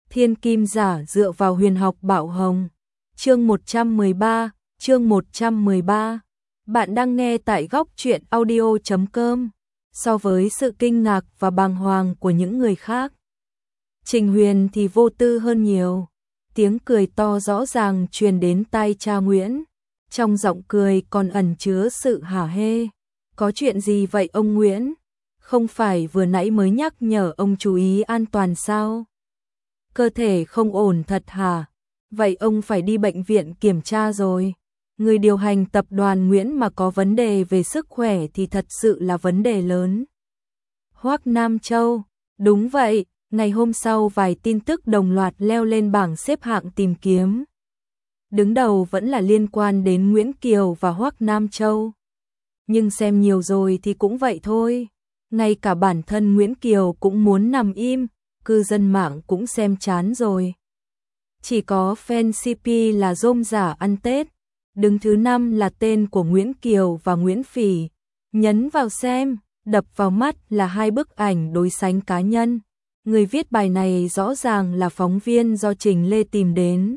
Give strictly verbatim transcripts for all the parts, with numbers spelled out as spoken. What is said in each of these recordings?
Thiên kim giả dựa vào huyền học bảo hồng. Chương một trăm mười ba, chương một trăm mười ba. Bạn đang nghe tại góc truyện audio chấm com. So với sự kinh ngạc và bàng hoàng của những người khác, Trình Huyền thì vô tư hơn nhiều. Tiếng cười to rõ ràng truyền đến tai cha Nguyễn. Trong giọng cười còn ẩn chứa sự hả hê. Có chuyện gì vậy ông Nguyễn? Không phải vừa nãy mới nhắc nhở ông chú ý an toàn sao? Cơ thể không ổn thật hả? Vậy ông phải đi bệnh viện kiểm tra rồi. Người điều hành tập đoàn Nguyễn mà có vấn đề về sức khỏe thì thật sự là vấn đề lớn. Hoắc Nam Châu, đúng vậy, ngày hôm sau vài tin tức đồng loạt leo lên bảng xếp hạng tìm kiếm. Đứng đầu vẫn là liên quan đến Nguyễn Kiều và Hoắc Nam Châu. Nhưng xem nhiều rồi thì cũng vậy thôi. Ngay cả bản thân Nguyễn Kiều cũng muốn nằm im, cư dân mạng cũng xem chán rồi. Chỉ có fan xê pê là rôm rả ăn Tết. Đứng thứ năm là tên của Nguyễn Kiều và Nguyễn Phỉ. Nhấn vào xem, đập vào mắt là hai bức ảnh đối sánh cá nhân. Người viết bài này rõ ràng là phóng viên do Trình Lê tìm đến.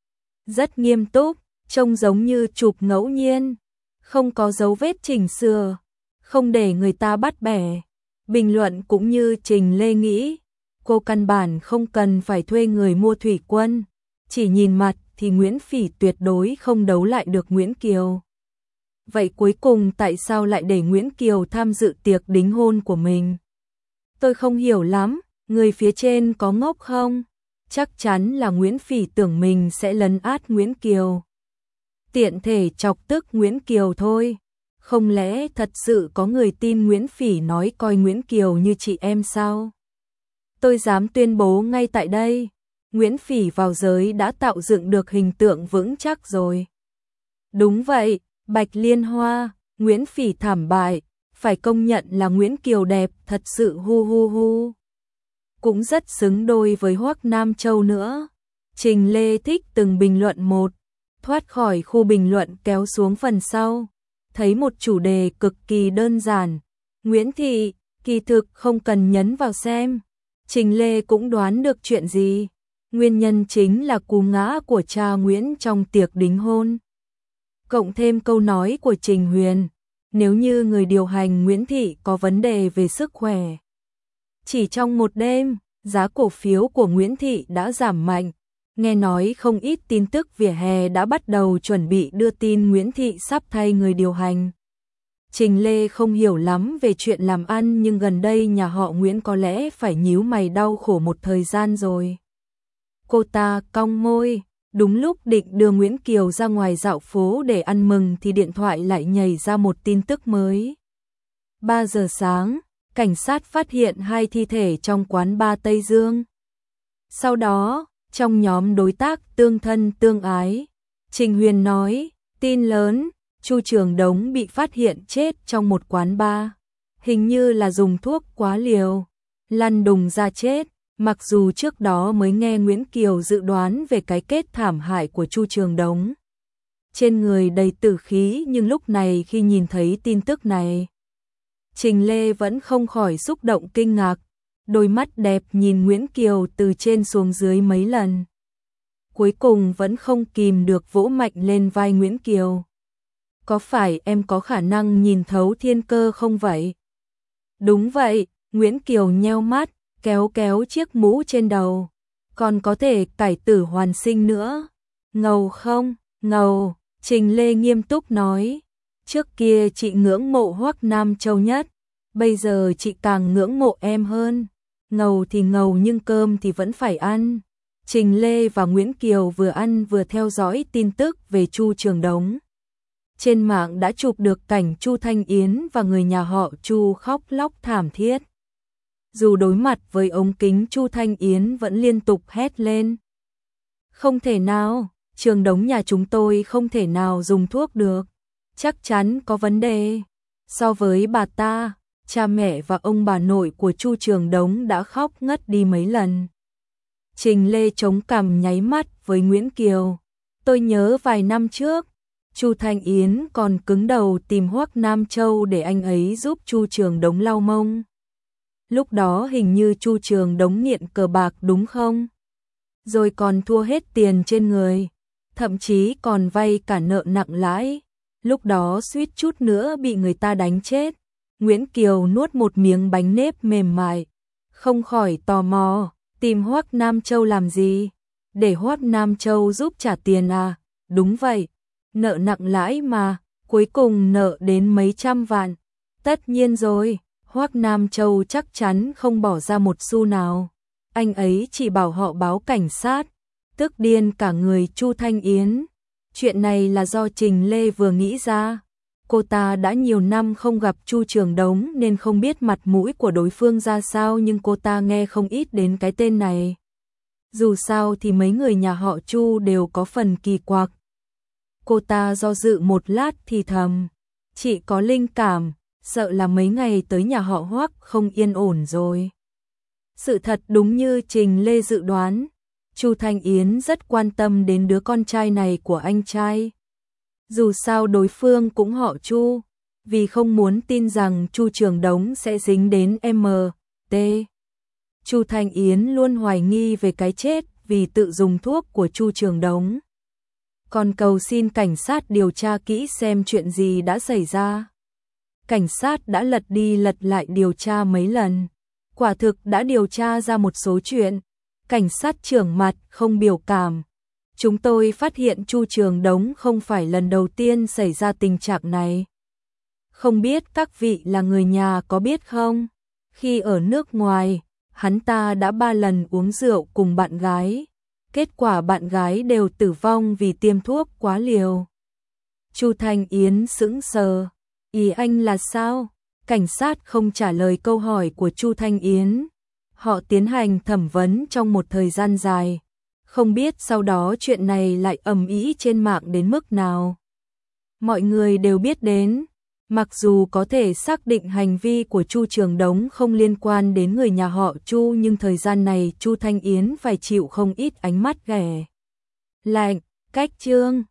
Rất nghiêm túc, trông giống như chụp ngẫu nhiên, không có dấu vết chỉnh sửa, không để người ta bắt bẻ. Bình luận cũng như Trình Lê nghĩ, cô căn bản không cần phải thuê người mua thủy quân, chỉ nhìn mặt thì Nguyễn Phỉ tuyệt đối không đấu lại được Nguyễn Kiều. Vậy cuối cùng tại sao lại để Nguyễn Kiều tham dự tiệc đính hôn của mình? Tôi không hiểu lắm, người phía trên có ngốc không? Chắc chắn là Nguyễn Phỉ tưởng mình sẽ lấn át Nguyễn Kiều. Tiện thể chọc tức Nguyễn Kiều thôi. Không lẽ thật sự có người tin Nguyễn Phỉ nói coi Nguyễn Kiều như chị em sao? Tôi dám tuyên bố ngay tại đây, Nguyễn Phỉ vào giới đã tạo dựng được hình tượng vững chắc rồi. Đúng vậy, Bạch Liên Hoa, Nguyễn Phỉ thảm bại, phải công nhận là Nguyễn Kiều đẹp thật sự hu hu hu. Cũng rất xứng đôi với Hoắc Nam Châu nữa. Trình Lê thích từng bình luận một, thoát khỏi khu bình luận kéo xuống phần sau. Thấy một chủ đề cực kỳ đơn giản. Nguyễn Thị, kỳ thực không cần nhấn vào xem. Trình Lê cũng đoán được chuyện gì. Nguyên nhân chính là cú ngã của cha Nguyễn trong tiệc đính hôn. Cộng thêm câu nói của Trình Huyền, nếu như người điều hành Nguyễn Thị có vấn đề về sức khỏe. Chỉ trong một đêm, giá cổ phiếu của Nguyễn Thị đã giảm mạnh. Nghe nói không ít tin tức vỉa hè đã bắt đầu chuẩn bị đưa tin Nguyễn Thị sắp thay người điều hành. Trình Lê không hiểu lắm về chuyện làm ăn nhưng gần đây nhà họ Nguyễn có lẽ phải nhíu mày đau khổ một thời gian rồi. Cô ta cong môi, đúng lúc định đưa Nguyễn Kiều ra ngoài dạo phố để ăn mừng thì điện thoại lại nhảy ra một tin tức mới. ba giờ sáng, cảnh sát phát hiện hai thi thể trong quán bar Tây Dương. Sau đó, trong nhóm đối tác tương thân tương ái, Trình Huyền nói, tin lớn, Chu Trường Đống bị phát hiện chết trong một quán bar. Hình như là dùng thuốc quá liều, lăn đùng ra chết. Mặc dù trước đó mới nghe Nguyễn Kiều dự đoán về cái kết thảm hại của Chu Trường Đống. Trên người đầy tử khí nhưng lúc này khi nhìn thấy tin tức này, Trình Lê vẫn không khỏi xúc động kinh ngạc. Đôi mắt đẹp nhìn Nguyễn Kiều từ trên xuống dưới mấy lần. Cuối cùng vẫn không kìm được vỗ mạnh lên vai Nguyễn Kiều. Có phải em có khả năng nhìn thấu thiên cơ không vậy? Đúng vậy, Nguyễn Kiều nheo mắt, kéo kéo chiếc mũ trên đầu. Còn có thể cải tử hoàn sinh nữa. Ngầu không? Ngầu, Trình Lê nghiêm túc nói. Trước kia chị ngưỡng mộ Hoắc Nam Châu nhất. Bây giờ chị càng ngưỡng mộ em hơn. Ngầu thì ngầu nhưng cơm thì vẫn phải ăn. Trình Lê và Nguyễn Kiều vừa ăn vừa theo dõi tin tức về Chu Trường Đống. Trên mạng đã chụp được cảnh Chu Thanh Yến và người nhà họ Chu khóc lóc thảm thiết. Dù đối mặt với ống kính Chu Thanh Yến vẫn liên tục hét lên. Không thể nào, Trường Đống nhà chúng tôi không thể nào dùng thuốc được. Chắc chắn có vấn đề. So với bà ta, cha mẹ và ông bà nội của Chu Trường Đống đã khóc ngất đi mấy lần. Trình Lê chống cằm nháy mắt với Nguyễn Kiều. Tôi nhớ vài năm trước, Chu Thanh Yến còn cứng đầu tìm Hoắc Nam Châu để anh ấy giúp Chu Trường Đống lau mông. Lúc đó hình như Chu Trường Đống nghiện cờ bạc đúng không? rồi còn thua hết tiền trên người, thậm chí còn vay cả nợ nặng lãi. Lúc đó suýt chút nữa bị người ta đánh chết. Nguyễn Kiều nuốt một miếng bánh nếp mềm mại, không khỏi tò mò, tìm Hoắc Nam Châu làm gì? Để Hoắc Nam Châu giúp trả tiền à? Đúng vậy, nợ nặng lãi mà, cuối cùng nợ đến mấy trăm vạn. Tất nhiên rồi, Hoắc Nam Châu chắc chắn không bỏ ra một xu nào. Anh ấy chỉ bảo họ báo cảnh sát, tức điên cả người Chu Thanh Yến. Chuyện này là do Trình Lê vừa nghĩ ra. Cô ta đã nhiều năm không gặp Chu Trường Đống nên không biết mặt mũi của đối phương ra sao, nhưng cô ta nghe không ít đến cái tên này. Dù sao thì mấy người nhà họ Chu đều có phần kỳ quặc. Cô ta do dự một lát thì thầm, chị có linh cảm, sợ là mấy ngày tới nhà họ Hoắc không yên ổn rồi. Sự thật đúng như Trình Lê dự đoán, Chu Thanh Yến rất quan tâm đến đứa con trai này của anh trai. Dù sao đối phương cũng họ Chu, vì không muốn tin rằng Chu Trường Đống sẽ dính đến em tê. Chu Thanh Yến luôn hoài nghi về cái chết vì tự dùng thuốc của Chu Trường Đống. Còn cầu xin cảnh sát điều tra kỹ xem chuyện gì đã xảy ra. Cảnh sát đã lật đi lật lại điều tra mấy lần, quả thực đã điều tra ra một số chuyện. Cảnh sát trưởng mặt không biểu cảm. Chúng tôi phát hiện Chu Trường Đống không phải lần đầu tiên xảy ra tình trạng này. Không biết các vị là người nhà có biết không? Khi ở nước ngoài, hắn ta đã ba lần uống rượu cùng bạn gái. Kết quả bạn gái đều tử vong vì tiêm thuốc quá liều. Chu Thanh Yến sững sờ. Ý anh là sao? Cảnh sát không trả lời câu hỏi của Chu Thanh Yến. Họ tiến hành thẩm vấn trong một thời gian dài. Không biết sau đó chuyện này lại ầm ĩ trên mạng đến mức nào. Mọi người đều biết đến. Mặc dù có thể xác định hành vi của Chu Trường Đống không liên quan đến người nhà họ Chu, nhưng thời gian này Chu Thanh Yến phải chịu không ít ánh mắt ghẻ lạnh. Cách chương